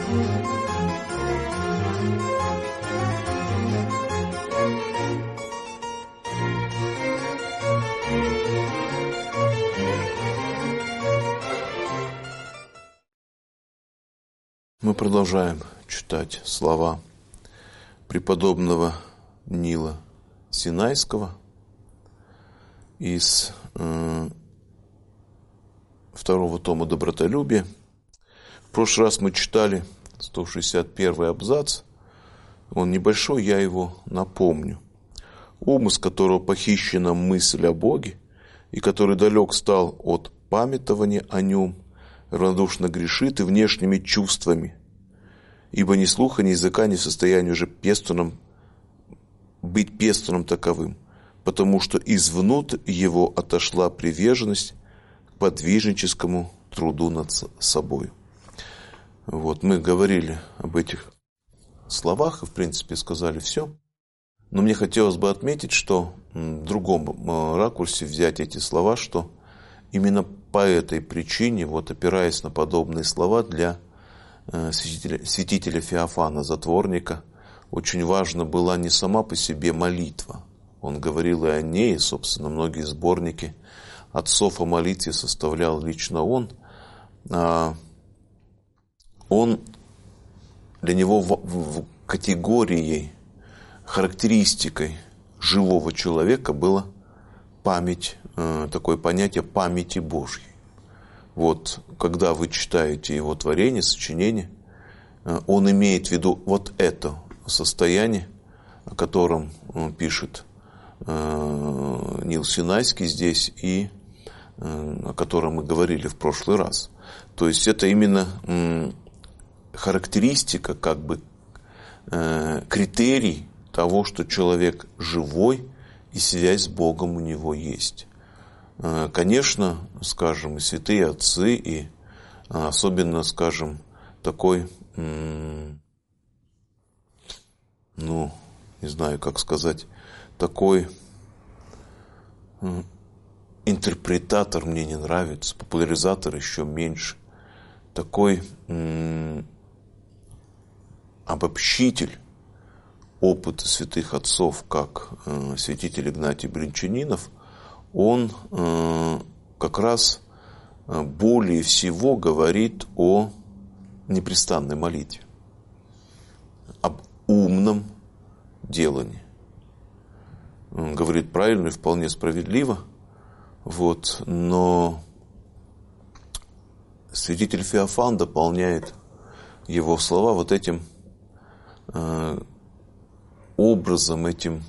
Мы продолжаем читать слова преподобного Нила Синайского из второго тома «Добротолюбие». В прошлый раз мы читали 161 абзац. Он небольшой, я его напомню. «Ум, из которого похищена мысль о Боге, и который далек стал от памятования о Нем, равнодушно грешит и внешними чувствами, ибо ни слуха, ни языка не в состоянии уже быть пестуном таковым, потому что извнутрь его отошла приверженность к подвижническому труду над собой». Вот, мы говорили об этих словах и, в принципе, сказали все. Но мне хотелось бы отметить, что в другом ракурсе взять эти слова, что именно по этой причине, вот опираясь на подобные слова для святителя Феофана, затворника, очень важна была не сама по себе молитва. Он говорил и о ней, и, собственно, многие сборники отцов о молитве составлял лично он. Он для него в категорией, характеристикой живого человека было память, такое понятие памяти Божьей. Вот, когда вы читаете его творение, сочинение, он имеет в виду вот это состояние, о котором пишет Нил Синайский здесь и о котором мы говорили в прошлый раз. То есть это именно характеристика, как бы критерий того, что человек живой и связь с Богом у него есть. Конечно, скажем, и святые отцы, и особенно, скажем, такой, не знаю, как сказать, такой интерпретатор мне не нравится, популяризатор еще меньше, такой обобщитель опыта святых отцов, как святитель Игнатий Бринчанинов, он как раз более всего говорит о непрестанной молитве, об умном делании. Он говорит правильно и вполне справедливо, вот, но святитель Феофан дополняет его слова вот этим образом, этим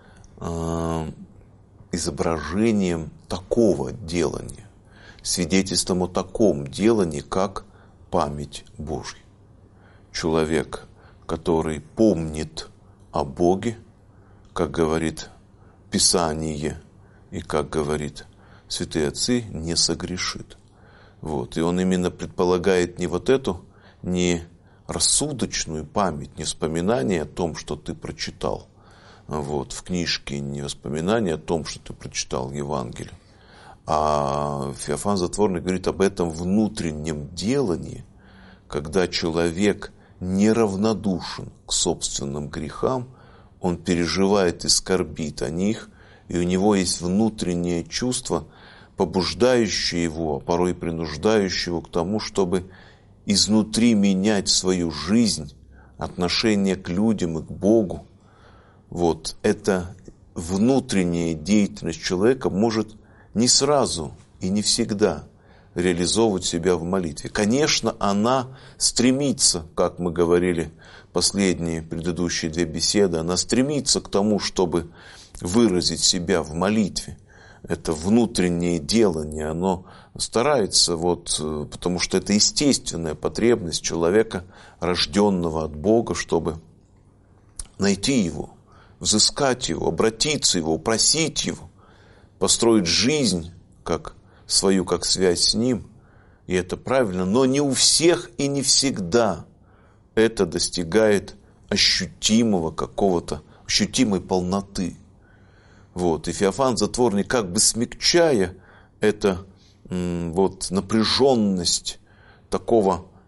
изображением такого делания, свидетельством о таком делании, как память Божья. Человек, который помнит о Боге, как говорит Писание и как говорит святые отцы, не согрешит. Вот. И он именно предполагает не вот эту, не рассудочную память, не вспоминание о том, что ты прочитал вот, в книжке, не воспоминание о том, что ты прочитал Евангелие. А Феофан Затворник говорит об этом внутреннем делании, когда человек неравнодушен к собственным грехам, он переживает и скорбит о них, и у него есть внутреннее чувство, побуждающее его, а порой принуждающее его к тому, чтобы изнутри менять свою жизнь, отношение к людям и к Богу. Вот эта внутренняя деятельность человека может не сразу и не всегда реализовывать себя в молитве. Конечно, она стремится, как мы говорили последние предыдущие две беседы, она стремится к тому, чтобы выразить себя в молитве. Это внутреннее делание, оно старается, потому что это естественная потребность человека, рожденного от Бога, чтобы найти Его, взыскать Его, обратиться Его, просить Его, построить жизнь как свою, как связь с Ним. И это правильно, но не у всех и не всегда это достигает ощутимой полноты. Вот. И Феофан Затворник, как бы смягчая это напряженность такого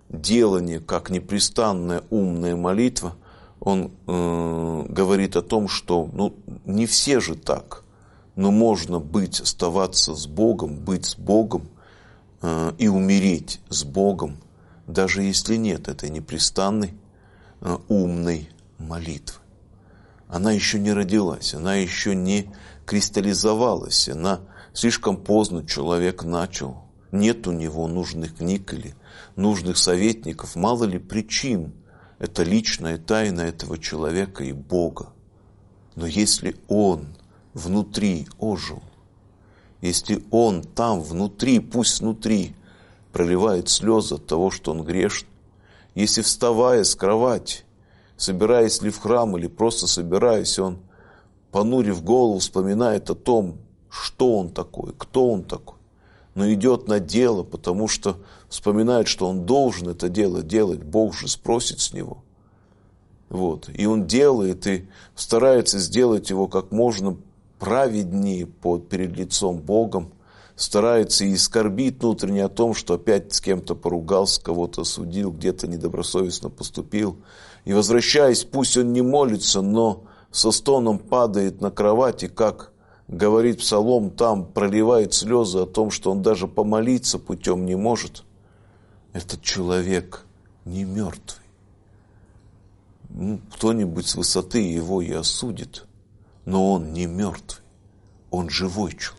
делание, как непрестанная умная молитва, он говорит о том, что не все же так, но можно оставаться с Богом, быть с Богом и умереть с Богом, даже если нет этой непрестанной умной молитвы. Она еще не родилась, она еще не кристаллизовалась, она слишком поздно человек начал. Нет у него нужных книг или нужных советников, мало ли причин. Это личная тайна этого человека и Бога. Но если он внутри ожил, если он там внутри, пусть внутри, проливает слезы от того, что он грешный, если, вставая с кровати, собираясь ли в храм или просто собираясь, он, понурив голову, вспоминает о том, что он такой, кто он такой, но идет на дело, потому что вспоминает, что он должен это дело делать, Бог же спросит с него. Вот. И он делает и старается сделать его как можно праведнее перед лицом Богом, старается и скорбит внутренне о том, что опять с кем-то поругался, кого-то осудил, где-то недобросовестно поступил. И возвращаясь, пусть он не молится, но со стоном падает на кровать, и, как говорит Псалом, там проливает слезы о том, что он даже помолиться путем не может. Этот человек не мертвый. Кто-нибудь с высоты его и осудит, но он не мертвый, он живой человек.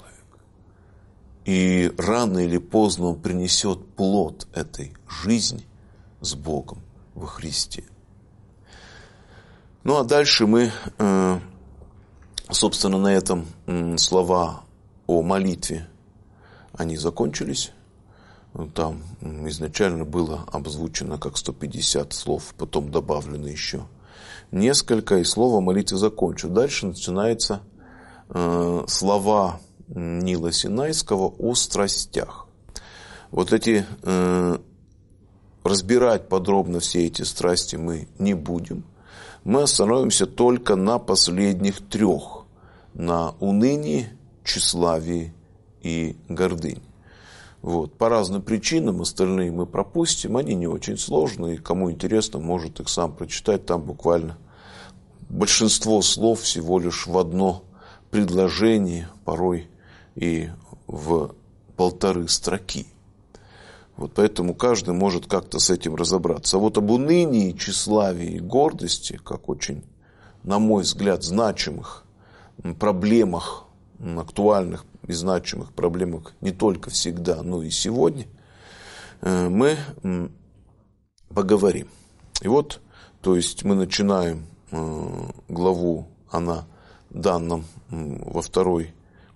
И рано или поздно он принесет плод этой жизни с Богом во Христе. Ну а дальше мы, собственно, на этом слова о молитве, они закончились. Там изначально было обзвучено как 150 слов, потом добавлено еще несколько, и слово молитвы закончено. Дальше начинаются слова Нила Синайского о страстях. Вот разбирать подробно все эти страсти мы не будем. Мы остановимся только на последних трех: на унынии, тщеславии и гордыне. Вот. По разным причинам, остальные мы пропустим, они не очень сложные, кому интересно, может их сам прочитать, там буквально большинство слов всего лишь в одно предложение, порой и в 1,5 строки. Вот поэтому каждый может как-то с этим разобраться. А вот об унынии, тщеславии и гордости, как очень, на мой взгляд, значимых проблемах, актуальных и значимых проблемах не только всегда, но и сегодня, мы поговорим. И вот, то есть мы начинаем главу, она данном во второй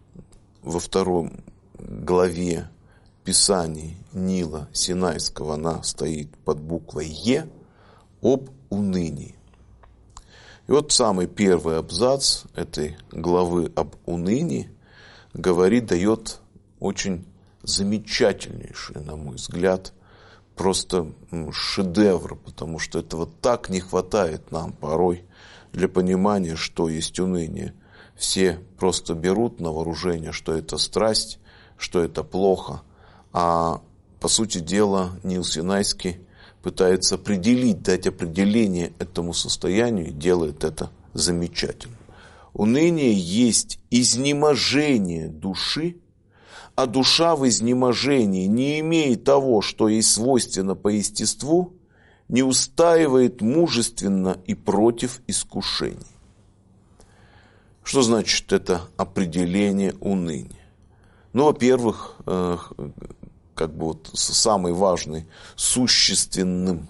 главе Писаний Нила Синайского, она стоит под буквой Е, об унынии. И вот самый первый абзац этой главы об унынии дает очень замечательнейший, на мой взгляд, просто шедевр, потому что этого так не хватает нам порой для понимания, что есть уныние. Все просто берут на вооружение, что это страсть, что это плохо, а по сути дела Нил Синайский пытается дать определение этому состоянию и делает это замечательно. Уныние есть изнеможение души, а душа в изнеможении, не имея того, что ей свойственно по естеству, не устаивает мужественно и против искушений. Что значит это определение уныния? Ну, во-первых, самой важной существенной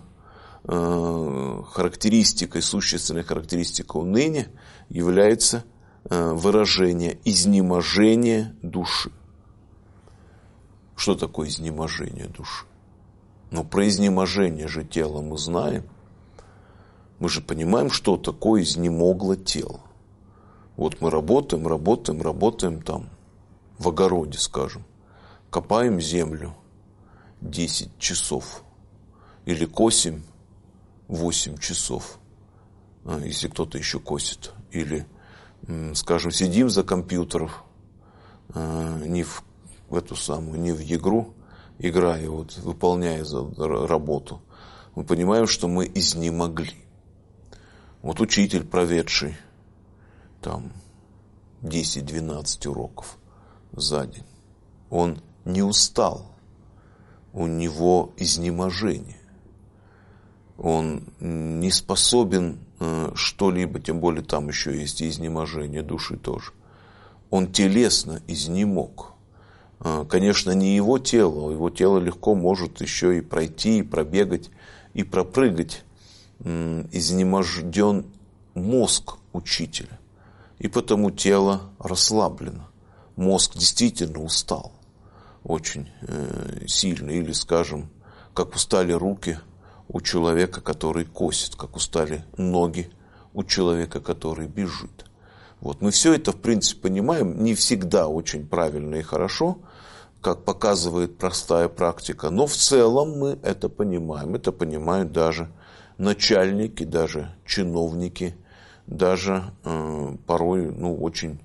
характеристикой уныния является выражение изнеможения души. Что такое изнеможение души? Ну, про изнеможение же тела мы знаем. Мы же понимаем, что такое изнемогло тело. Вот мы работаем там в огороде, скажем, копаем землю 10 часов или косим 8 часов, если кто-то еще косит, или, скажем, сидим за компьютером, не в игру, играя, выполняя работу, мы понимаем, что мы изнемогли. Вот учитель, проведший там 10-12 уроков за день, он не устал, у него изнеможение. Он не способен что-либо, тем более там еще есть и изнеможение души тоже. Он телесно изнемог. Конечно, не его тело легко может еще и пройти, и пробегать, и пропрыгать. Изнеможден мозг учителя, и потому тело расслаблено. Мозг действительно устал очень сильно, или, скажем, как устали руки у человека, который косит, как устали ноги у человека, который бежит. Вот. Мы все это, в принципе, понимаем, не всегда очень правильно и хорошо, как показывает простая практика, но в целом мы это понимаем. Это понимают даже начальники, даже чиновники, даже порой очень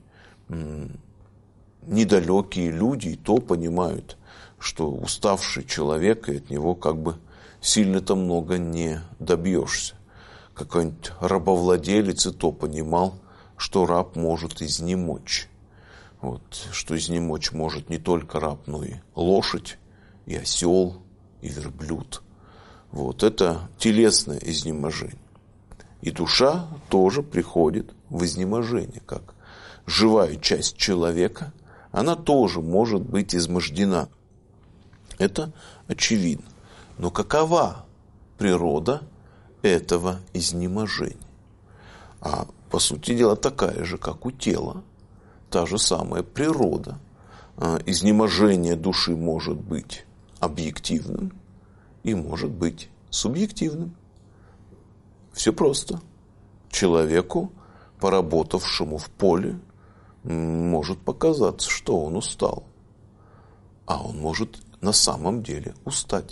недалекие люди и то понимают, что уставший человек, и от него как бы сильно-то много не добьешься. Какой-нибудь рабовладелец и то понимал, что раб может изнемочь. Вот, что изнемочь может не только раб, но и лошадь, и осел, и верблюд. Вот, это телесное изнеможение. И душа тоже приходит в изнеможение, как живая часть человека, она тоже может быть измождена. Это очевидно. Но какова природа этого изнеможения? А по сути дела такая же, как у тела, та же самая природа. Изнеможение души может быть объективным и может быть субъективным. Все просто. Человеку, поработавшему в поле, может показаться, что он устал. А он может на самом деле устать.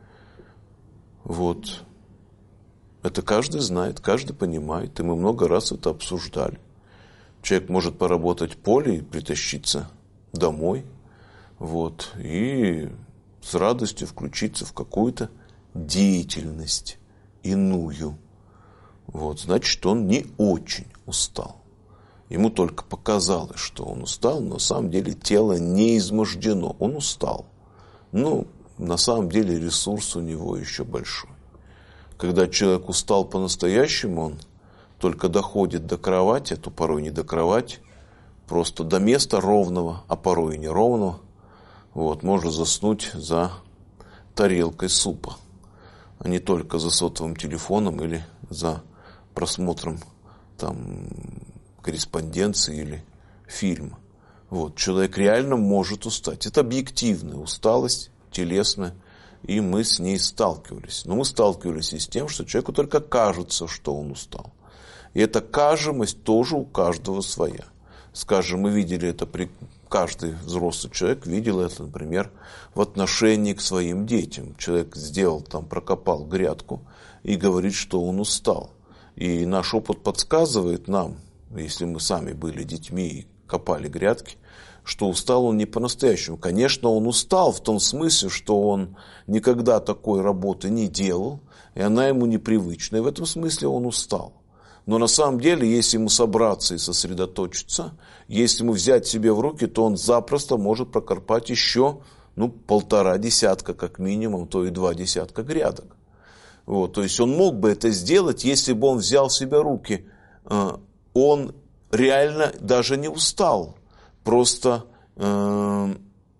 Вот. Это каждый знает, каждый понимает, и мы много раз это обсуждали. Человек может поработать в поле и притащиться домой, вот, и с радостью включиться в какую-то деятельность иную. Вот, значит, он не очень устал. Ему только показалось, что он устал, но на самом деле тело не измождено, он устал. Но на самом деле ресурс у него еще большой. Когда человек устал по-настоящему, он только доходит до кровати, а то порой не до кровати, просто до места ровного, а порой и неровного. Вот, может заснуть за тарелкой супа, а не только за сотовым телефоном или за просмотром там корреспонденции или фильма. Вот, человек реально может устать. Это объективная усталость, телесная, и мы с ней сталкивались. Но мы сталкивались и с тем, что человеку только кажется, что он устал. И эта кажемость тоже у каждого своя. Скажем, мы видели это каждый взрослый человек видел это, например, в отношении к своим детям. Человек прокопал грядку и говорит, что он устал. И наш опыт подсказывает нам, если мы сами были детьми и копали грядки, что устал он не по-настоящему. Конечно, он устал в том смысле, что он никогда такой работы не делал, и она ему непривычна. И в этом смысле он устал. Но на самом деле, если ему собраться и сосредоточиться, если ему взять себе в руки, то он запросто может прокопать еще 1,5 десятка, как минимум, то и 2 десятка грядок. Вот, то есть он мог бы это сделать, если бы он взял в себя руки. Он реально даже не устал. Просто он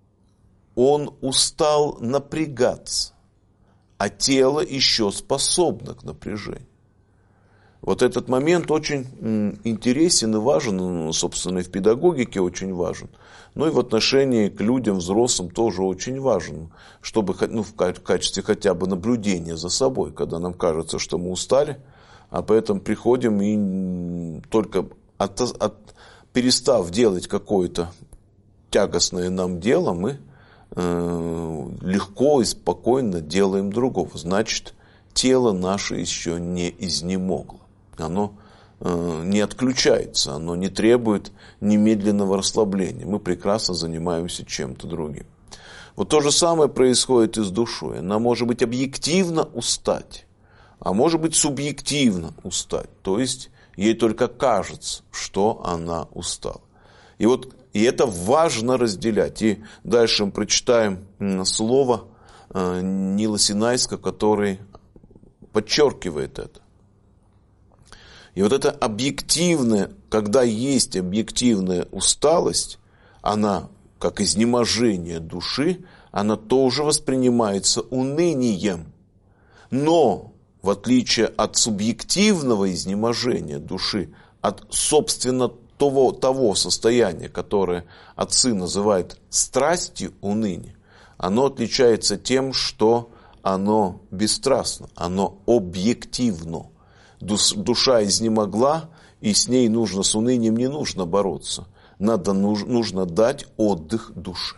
устал напрягаться, а тело еще способно к напряжению. Вот этот момент очень интересен и важен, собственно, и в педагогике очень важен, но и в отношении к людям, взрослым тоже очень важен, чтобы в качестве хотя бы наблюдения за собой, когда нам кажется, что мы устали, а поэтому приходим и только перестав делать какое-то тягостное нам дело, мы легко и спокойно делаем другого. Значит, тело наше еще не изнемогло. Оно не отключается, оно не требует немедленного расслабления. Мы прекрасно занимаемся чем-то другим. Вот то же самое происходит и с душой. Она может быть объективно устать, а может быть субъективно устать. То есть ей только кажется, что она устала. И это важно разделять. И дальше мы прочитаем слово Нила Синайского, который подчеркивает это. И вот это объективное, когда есть объективная усталость, она, как изнеможение души, она тоже воспринимается унынием. Но, в отличие от субъективного изнеможения души, от, собственно, того состояния, которое отцы называют страстью уныния, оно отличается тем, что оно бесстрастно, оно объективно. Душа изнемогла, и с ней нужно, с унынием не нужно бороться. Нужно дать отдых душе.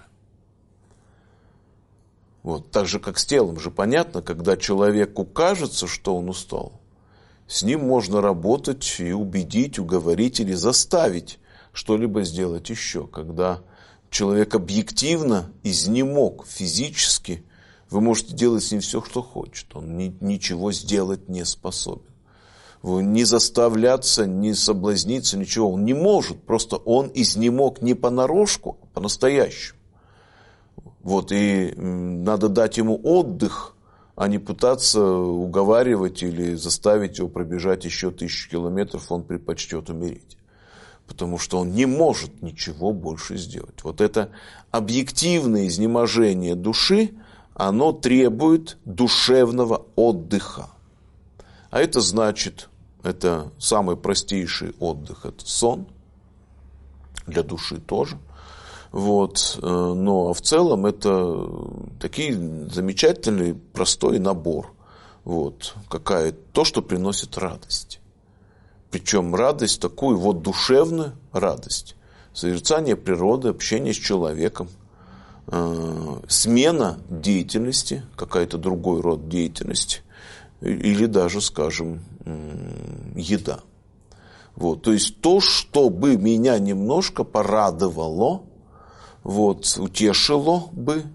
Вот. Так же, как с телом же понятно, когда человеку кажется, что он устал, с ним можно работать и убедить, уговорить или заставить что-либо сделать еще. Когда человек объективно изнемог физически, вы можете делать с ним все, что хочет. Он ничего сделать не способен. Не заставляться, не соблазниться, ничего. Он не может. Просто он изнемог не понарошку, а по-настоящему. Вот, и надо дать ему отдых, а не пытаться уговаривать или заставить его пробежать еще 1000 километров, он предпочтет умереть. Потому что он не может ничего больше сделать. Вот это объективное изнеможение души, оно требует душевного отдыха. А это значит, это самый простейший отдых, это сон, для души тоже. Вот. Но в целом это такой замечательный, простой набор. Вот. То, что приносит радость. Причем радость такую вот душевную радость. Созерцание природы, общение с человеком, смена деятельности, какая-то другой род деятельности, или даже, скажем, еда. Вот. То есть то, что бы меня немножко порадовало, вот, утешило бы,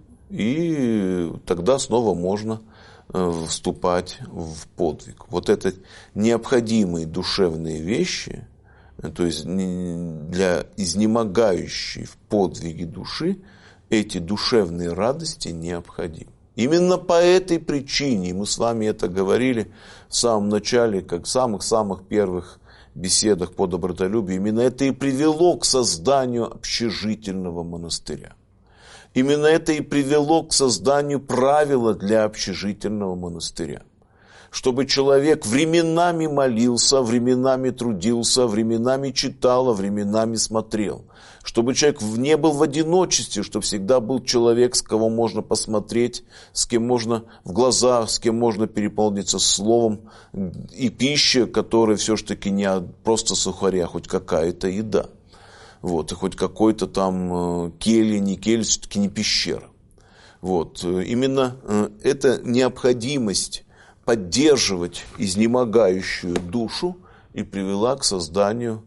и тогда снова можно вступать в подвиг. Вот это необходимые душевные вещи, то есть для изнемогающей в подвиге души, эти душевные радости необходимы. Именно по этой причине, мы с вами это говорили в самом начале, как в самых-самых первых беседах по добротолюбию, именно это и привело к созданию общежительного монастыря. Именно это и привело к созданию правила для общежительного монастыря. Чтобы человек временами молился, временами трудился, временами читал, а временами смотрел. Чтобы человек не был в одиночестве, чтобы всегда был человек, с кого можно посмотреть, с кем можно в глаза, с кем можно переполниться словом. И пища, которая все-таки не просто сухаря, хоть какая-то еда. Вот, и хоть какой-то там келья, не келья, все-таки не пещера. Вот, именно эта необходимость поддерживать изнемогающую душу и привела к созданию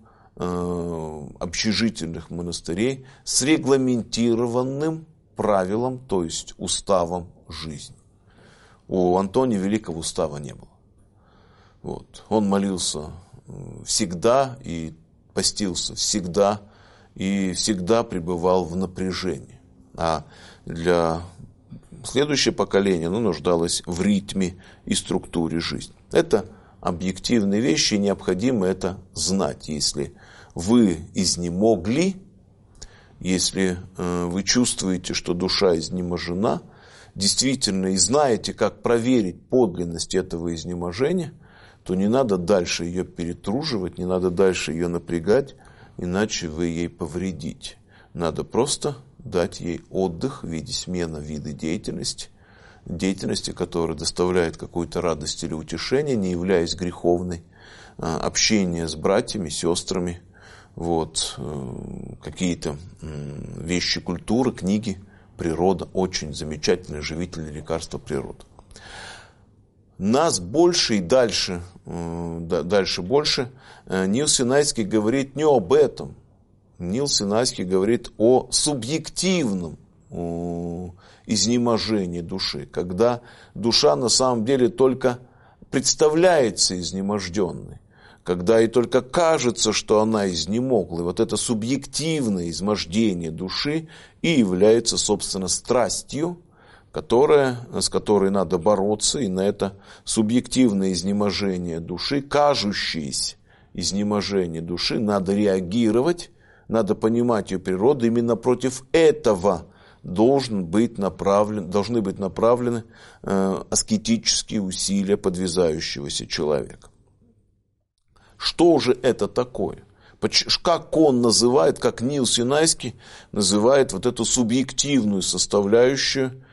общежительных монастырей с регламентированным правилом, то есть уставом жизни. У Антония Великого устава не было. Вот. Он молился всегда и постился всегда, и всегда пребывал в напряжении. А для следующее поколение нуждалось в ритме и структуре жизни. Это объективные вещи, и необходимо это знать. Если вы изнемогли, если вы чувствуете, что душа изнеможена, действительно и знаете, как проверить подлинность этого изнеможения, то не надо дальше ее перетруживать, не надо дальше ее напрягать, иначе вы ей повредите. Надо просто дать ей отдых в виде смены вида деятельности, которая доставляет какую-то радость или утешение, не являясь греховной, общение с братьями, сестрами, вот, какие-то вещи культуры, книги, природа, очень замечательное живительное лекарство природы. Нас больше и дальше больше Нил Синайский говорит не об этом. Нил Синайский говорит о субъективном изнеможения души, когда душа на самом деле только представляется изнеможденной, когда ей только кажется, что она изнемогла. И вот это субъективное измождение души и является, собственно, страстью, с которой надо бороться, и на это субъективное изнеможение души, кажущееся изнеможение души, надо реагировать, надо понимать ее природу. Именно против этого должны быть направлены аскетические усилия подвязающегося человека. Что же это такое? Как он называет, как Нил Синайский называет вот эту субъективную составляющую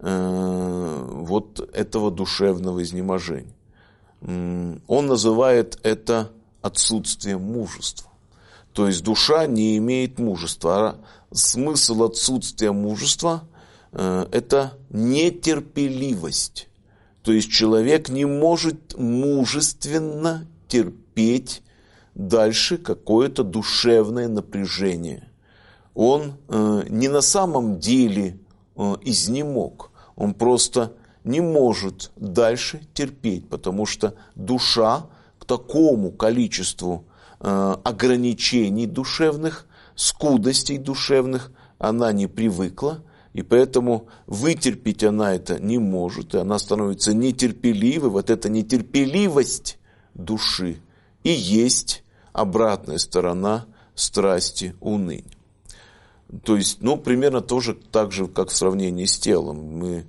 вот этого душевного изнеможения? Он называет это отсутствием мужества. То есть душа не имеет мужества. А смысл отсутствия мужества – это нетерпеливость. То есть человек не может мужественно терпеть дальше какое-то душевное напряжение. Он не на самом деле изнемог, он просто не может дальше терпеть, потому что душа к такому количеству ограничений душевных, скудостей душевных она не привыкла, и поэтому вытерпеть она это не может, и она становится нетерпеливой. Вот эта нетерпеливость души и есть обратная сторона страсти уныния. То есть, примерно тоже так же, как в сравнении с телом. Мы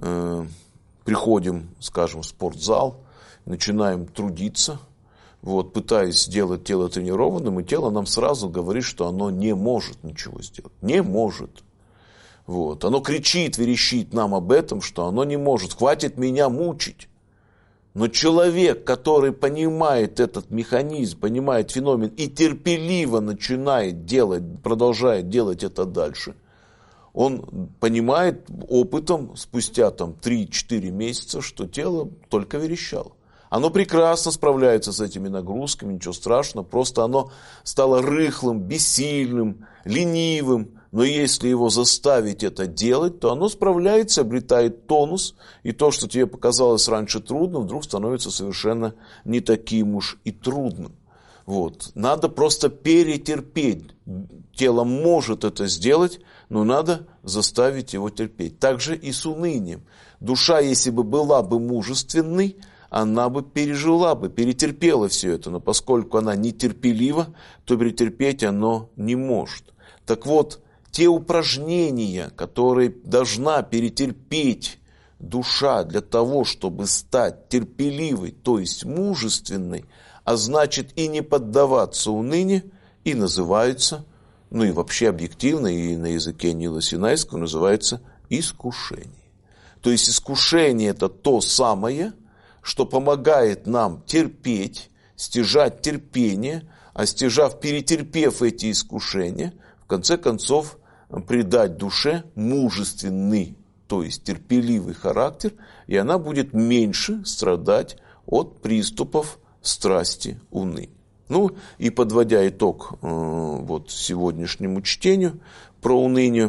приходим, скажем, в спортзал, начинаем трудиться, пытаясь сделать тело тренированным, и тело нам сразу говорит, что оно не может ничего сделать. Не может. Оно кричит, верещит нам об этом, что оно не может. Хватит меня мучить. Но человек, который понимает этот механизм, понимает феномен и терпеливо начинает делать, продолжает делать это дальше, он понимает опытом спустя 3-4 месяца, что тело только верещало. Оно прекрасно справляется с этими нагрузками, ничего страшного, просто оно стало рыхлым, бессильным, ленивым. Но если его заставить это делать, то оно справляется, обретает тонус, и то, что тебе показалось раньше трудным, вдруг становится совершенно не таким уж и трудным. Надо просто перетерпеть. Тело может это сделать, но надо заставить его терпеть. Так же и с унынием. Душа, если бы была бы мужественной, она бы пережила бы, перетерпела все это, но поскольку она нетерпелива, то перетерпеть оно не может. Так вот, те упражнения, которые должна перетерпеть душа для того, чтобы стать терпеливой, то есть мужественной, а значит и не поддаваться унынию, и называются, и вообще объективно, и на языке Нила Синайского называется искушение. То есть искушение – это то самое, что помогает нам терпеть, стяжать терпение, а перетерпев эти искушения, в конце концов придать душе мужественный, то есть терпеливый характер, и она будет меньше страдать от приступов страсти уныния. И подводя итог сегодняшнему чтению про уныние,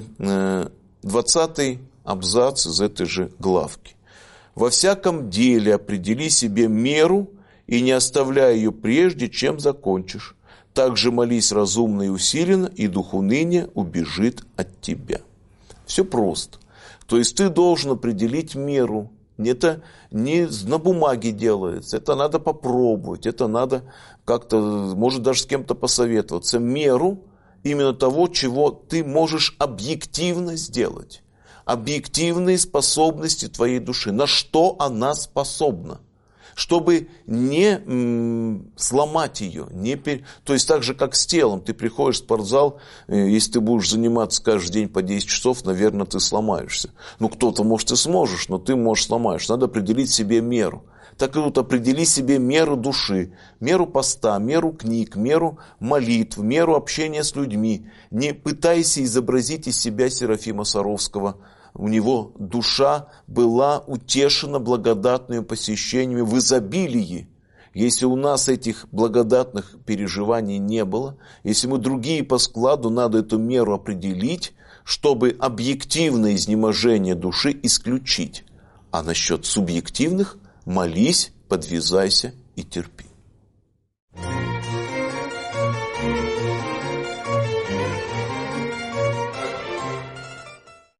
20-й абзац из этой же главки. «Во всяком деле определи себе меру и не оставляй ее прежде, чем закончишь. Также молись разумно и усиленно, и дух уныния убежит от тебя». Все просто. То есть ты должен определить меру. Это не на бумаге делается, это надо попробовать, это надо как-то, может даже с кем-то посоветоваться. Меру именно того, чего ты можешь объективно сделать. Объективные способности твоей души. На что она способна. Чтобы не сломать ее. То есть так же, как с телом. Ты приходишь в спортзал, если ты будешь заниматься каждый день по 10 часов, наверное, ты сломаешься. Кто-то, может, и сможешь, но ты, может, сломаешься. Надо определить себе меру. Так и тут определи себе меру души, меру поста, меру книг, меру молитв, меру общения с людьми. Не пытайся изобразить из себя Серафима Саровского. У него душа была утешена благодатными посещениями в изобилии. Если у нас этих благодатных переживаний не было, если мы другие по складу, надо эту меру определить, чтобы объективное изнеможение души исключить. А насчет субъективных молись, подвязайся и терпи.